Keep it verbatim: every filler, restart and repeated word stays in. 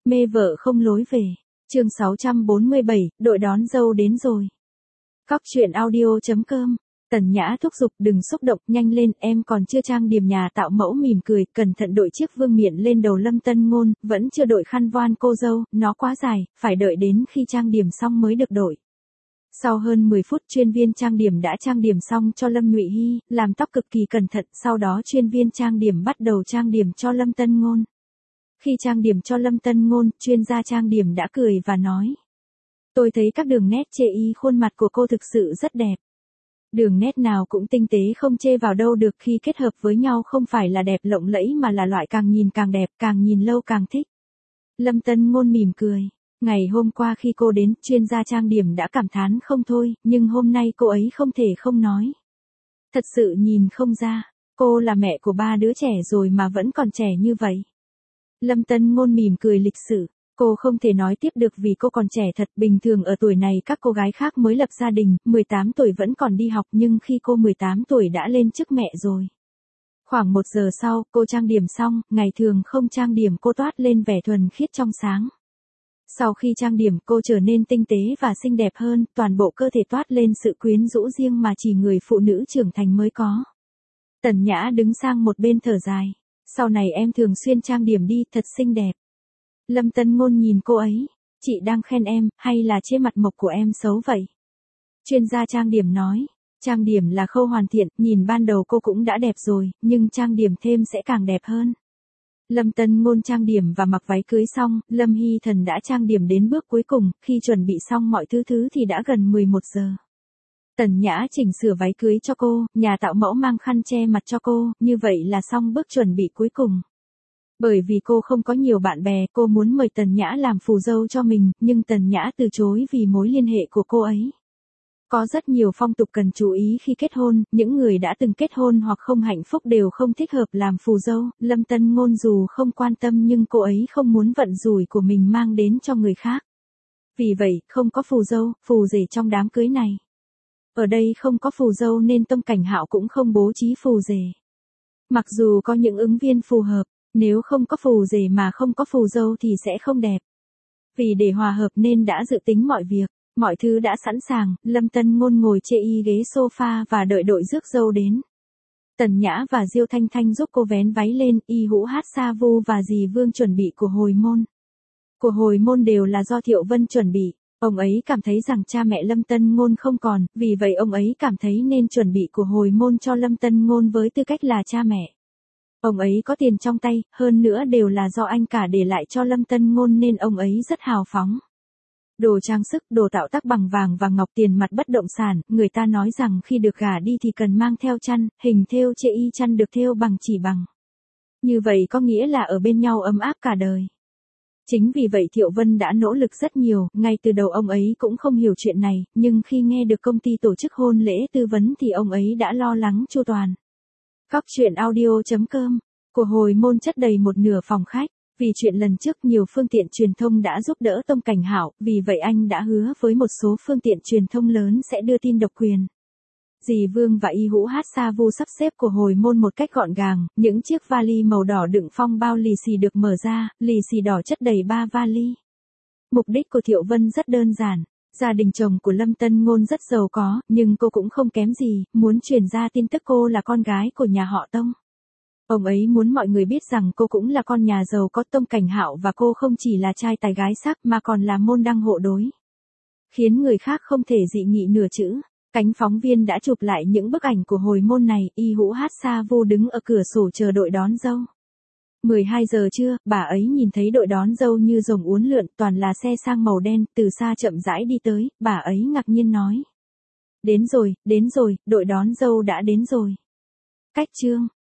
Mê vợ không lối về. Chương sáu trăm bốn mươi bảy, đội đón dâu đến rồi. Cóc truyện audio chấm com. Tần Nhã thúc giục đừng xúc động, nhanh lên, em còn chưa trang điểm. Nhà tạo mẫu mỉm cười, cẩn thận đội chiếc vương miện lên đầu Lâm Tân Ngôn, vẫn chưa đội khăn voan cô dâu, nó quá dài, phải đợi đến khi trang điểm xong mới được đội. Sau hơn mười phút, chuyên viên trang điểm đã trang điểm xong cho Lâm Nhụy Hy, làm tóc cực kỳ cẩn thận, sau đó chuyên viên trang điểm bắt đầu trang điểm cho Lâm Tân Ngôn. Khi trang điểm cho Lâm Tân Ngôn, chuyên gia trang điểm đã cười và nói: Tôi thấy các đường nét chê y khuôn mặt của cô thực sự rất đẹp. Đường nét nào cũng tinh tế không chê vào đâu được, khi kết hợp với nhau không phải là đẹp lộng lẫy mà là loại càng nhìn càng đẹp, càng nhìn lâu càng thích. Lâm Tân Ngôn mỉm cười. Ngày hôm qua khi cô đến, chuyên gia trang điểm đã cảm thán không thôi, nhưng hôm nay cô ấy không thể không nói. Thật sự nhìn không ra, cô là mẹ của ba đứa trẻ rồi mà vẫn còn trẻ như vậy. Lâm Tân Ngôn mỉm cười lịch sự. Cô không thể nói tiếp được vì cô còn trẻ thật. Bình thường ở tuổi này các cô gái khác mới lập gia đình, mười tám tuổi vẫn còn đi học, nhưng khi cô mười tám tuổi đã lên chức mẹ rồi. Khoảng một giờ sau, cô trang điểm xong, ngày thường không trang điểm cô toát lên vẻ thuần khiết trong sáng. Sau khi trang điểm cô trở nên tinh tế và xinh đẹp hơn, toàn bộ cơ thể toát lên sự quyến rũ riêng mà chỉ người phụ nữ trưởng thành mới có. Tần Nhã đứng sang một bên thở dài. Sau này em thường xuyên trang điểm đi, thật xinh đẹp. Lâm Tân Ngôn nhìn cô ấy. Chị đang khen em, hay là chê mặt mộc của em xấu vậy? Chuyên gia trang điểm nói. Trang điểm là khâu hoàn thiện, nhìn ban đầu cô cũng đã đẹp rồi, nhưng trang điểm thêm sẽ càng đẹp hơn. Lâm Tân Ngôn trang điểm và mặc váy cưới xong, Lâm Hy Thần đã trang điểm đến bước cuối cùng, khi chuẩn bị xong mọi thứ thứ thì đã gần mười một giờ. Tần Nhã chỉnh sửa váy cưới cho cô, nhà tạo mẫu mang khăn che mặt cho cô, như vậy là xong bước chuẩn bị cuối cùng. Bởi vì cô không có nhiều bạn bè, cô muốn mời Tần Nhã làm phù dâu cho mình, nhưng Tần Nhã từ chối vì mối liên hệ của cô ấy. Có rất nhiều phong tục cần chú ý khi kết hôn, những người đã từng kết hôn hoặc không hạnh phúc đều không thích hợp làm phù dâu. Lâm Tân Ngôn dù không quan tâm nhưng cô ấy không muốn vận rủi của mình mang đến cho người khác. Vì vậy, không có phù dâu, phù rể trong đám cưới này. Ở đây không có phù dâu nên Tông Cảnh Hạo cũng không bố trí phù rể. Mặc dù có những ứng viên phù hợp, nếu không có phù rể mà không có phù dâu thì sẽ không đẹp. Vì để hòa hợp nên đã dự tính mọi việc, mọi thứ đã sẵn sàng. Lâm Tân Ngôn ngồi chê y ghế sofa và đợi đội rước dâu đến. Tần Nhã và Diêu Thanh Thanh giúp cô vén váy lên, Y Hữu Hát Sa Vu và dì Vương chuẩn bị của hồi môn. Của hồi môn đều là do Thiệu Vân chuẩn bị. Ông ấy cảm thấy rằng cha mẹ Lâm Tân Ngôn không còn, vì vậy ông ấy cảm thấy nên chuẩn bị của hồi môn cho Lâm Tân Ngôn với tư cách là cha mẹ. Ông ấy có tiền trong tay, hơn nữa đều là do anh cả để lại cho Lâm Tân Ngôn nên ông ấy rất hào phóng. Đồ trang sức, đồ tạo tác bằng vàng và ngọc, tiền mặt, bất động sản, người ta nói rằng khi được gả đi thì cần mang theo chăn, hình thêu chê y chăn được thêu bằng chỉ bằng. Như vậy có nghĩa là ở bên nhau ấm áp cả đời. Chính vì vậy Thiệu Vân đã nỗ lực rất nhiều, ngay từ đầu ông ấy cũng không hiểu chuyện này, nhưng khi nghe được công ty tổ chức hôn lễ tư vấn thì ông ấy đã lo lắng chu toàn. Cóc truyện audio chấm com. Của hồi môn chất đầy một nửa phòng khách. Vì chuyện lần trước nhiều phương tiện truyền thông đã giúp đỡ Tông Cảnh Hạo, vì vậy anh đã hứa với một số phương tiện truyền thông lớn sẽ đưa tin độc quyền. Dì Vương và Y Hữu Hát Sa Vu sắp xếp của hồi môn một cách gọn gàng, những chiếc vali màu đỏ đựng phong bao lì xì được mở ra, lì xì đỏ chất đầy ba vali. Mục đích của Thiệu Vân rất đơn giản. Gia đình chồng của Lâm Tân Ngôn rất giàu có, nhưng cô cũng không kém gì, muốn truyền ra tin tức cô là con gái của nhà họ Tông. Ông ấy muốn mọi người biết rằng cô cũng là con nhà giàu có. Tông Cảnh Hạo và cô không chỉ là trai tài gái sắc mà còn là môn đăng hộ đối. Khiến người khác không thể dị nghị nửa chữ. Cánh phóng viên đã chụp lại những bức ảnh của hồi môn này, Y Hữu Hát Sa Vu đứng ở cửa sổ chờ đội đón dâu. mười hai giờ trưa, bà ấy nhìn thấy đội đón dâu như rồng uốn lượn, toàn là xe sang màu đen, từ xa chậm rãi đi tới, bà ấy ngạc nhiên nói. Đến rồi, đến rồi, đội đón dâu đã đến rồi. Cách chương